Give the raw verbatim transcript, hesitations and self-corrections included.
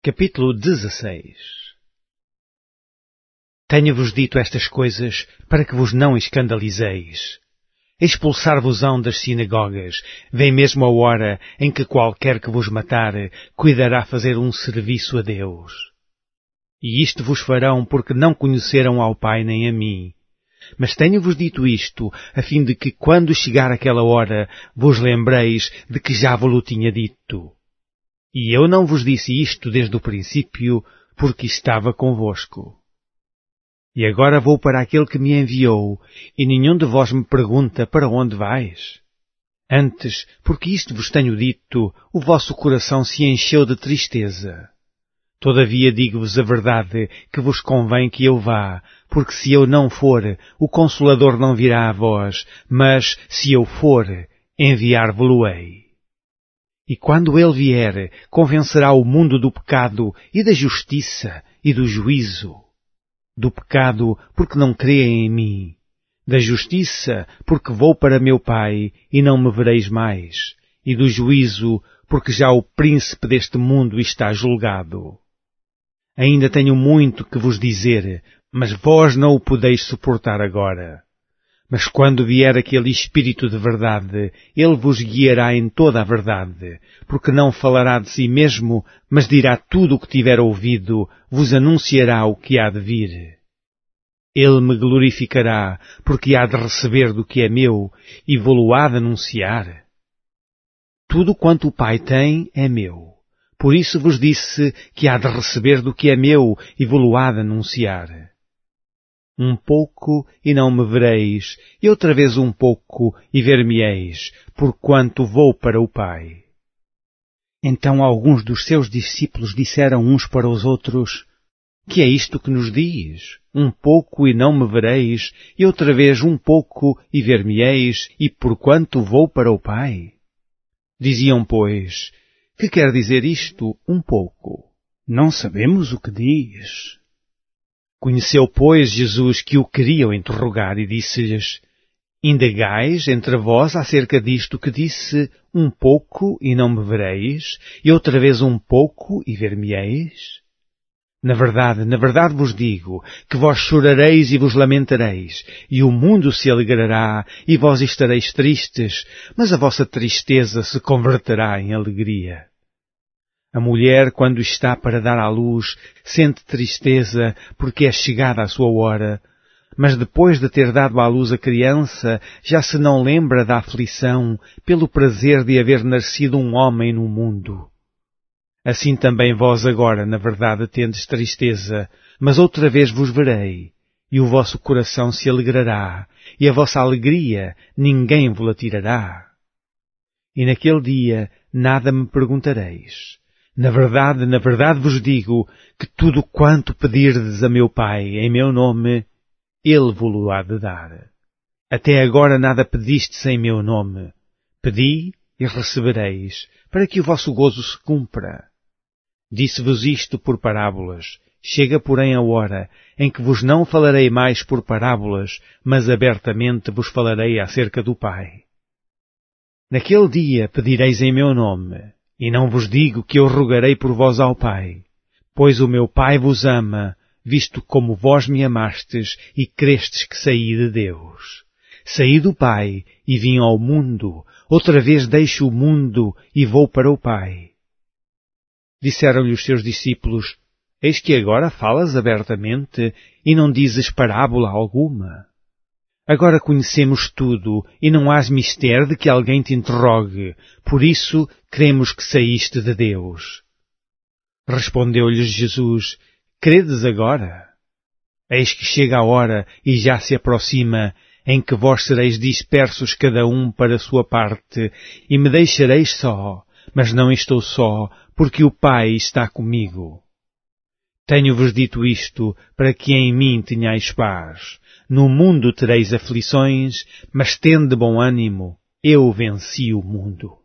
Capítulo dezesseis. Tenho-vos dito estas coisas para que vos não escandalizeis. Expulsar-vos-ão das sinagogas. Vem mesmo a hora em que qualquer que vos matar cuidará fazer um serviço a Deus. E isto vos farão porque não conheceram ao Pai nem a mim. Mas tenho-vos dito isto, a fim de que, quando chegar aquela hora, vos lembreis de que já vos-lo tinha dito. E eu não vos disse isto desde o princípio, porque estava convosco. E agora vou para aquele que me enviou, e nenhum de vós me pergunta para onde vais. Antes, porque isto vos tenho dito, o vosso coração se encheu de tristeza. Todavia digo-vos a verdade, que vos convém que eu vá, porque se eu não for, o Consolador não virá a vós, mas, se eu for, enviar-vos-lo-ei. E quando ele vier, convencerá o mundo do pecado e da justiça e do juízo. Do pecado, porque não creem em mim. Da justiça, porque vou para meu Pai e não me vereis mais. E do juízo, porque já o príncipe deste mundo está julgado. Ainda tenho muito que vos dizer, mas vós não o podeis suportar agora. Mas quando vier aquele Espírito de verdade, ele vos guiará em toda a verdade, porque não falará de si mesmo, mas dirá tudo o que tiver ouvido, vos anunciará o que há de vir. Ele me glorificará, porque há de receber do que é meu, e vou-lo há de anunciar. Tudo quanto o Pai tem é meu. Por isso vos disse que há de receber do que é meu, e vou-lo há de anunciar. Um pouco e não me vereis, e outra vez um pouco e ver-me-eis, porquanto vou para o Pai. Então alguns dos seus discípulos disseram uns para os outros, que é isto que nos diz? Um pouco e não me vereis, e outra vez um pouco e ver-me-eis, e porquanto vou para o Pai? Diziam, pois, que quer dizer isto, um pouco? Não sabemos o que diz. Conheceu, pois, Jesus que o queriam interrogar e disse-lhes, indagais entre vós acerca disto que disse, um pouco e não me vereis, e outra vez um pouco e ver-me-eis? Na verdade, na verdade vos digo, que vós chorareis e vos lamentareis, e o mundo se alegrará, e vós estareis tristes, mas a vossa tristeza se converterá em alegria. A mulher, quando está para dar à luz, sente tristeza porque é chegada a sua hora, mas depois de ter dado à luz a criança, já se não lembra da aflição pelo prazer de haver nascido um homem no mundo. Assim também vós agora, na verdade, tendes tristeza, mas outra vez vos verei, e o vosso coração se alegrará, e a vossa alegria ninguém vos-la tirará. E naquele dia nada me perguntareis. Na verdade, na verdade vos digo que tudo quanto pedirdes a meu Pai em meu nome, Ele vos-lo há de dar. Até agora nada pedistes em meu nome. Pedi e recebereis, para que o vosso gozo se cumpra. Disse-vos isto por parábolas. Chega, porém, a hora em que vos não falarei mais por parábolas, mas abertamente vos falarei acerca do Pai. Naquele dia pedireis em meu nome. E não vos digo que eu rogarei por vós ao Pai, pois o meu Pai vos ama, visto como vós me amastes e crestes que saí de Deus. Saí do Pai e vim ao mundo, outra vez deixo o mundo e vou para o Pai. Disseram-lhe os seus discípulos, eis que agora falas abertamente e não dizes parábola alguma. Agora conhecemos tudo, e não hás mister de que alguém te interrogue. Por isso, cremos que saíste de Deus. Respondeu-lhes Jesus, credes agora? Eis que chega a hora, e já se aproxima, em que vós sereis dispersos cada um para a sua parte, e me deixareis só, mas não estou só, porque o Pai está comigo. Tenho-vos dito isto, para que em mim tenhais paz. No mundo tereis aflições, mas tende bom ânimo, eu venci o mundo.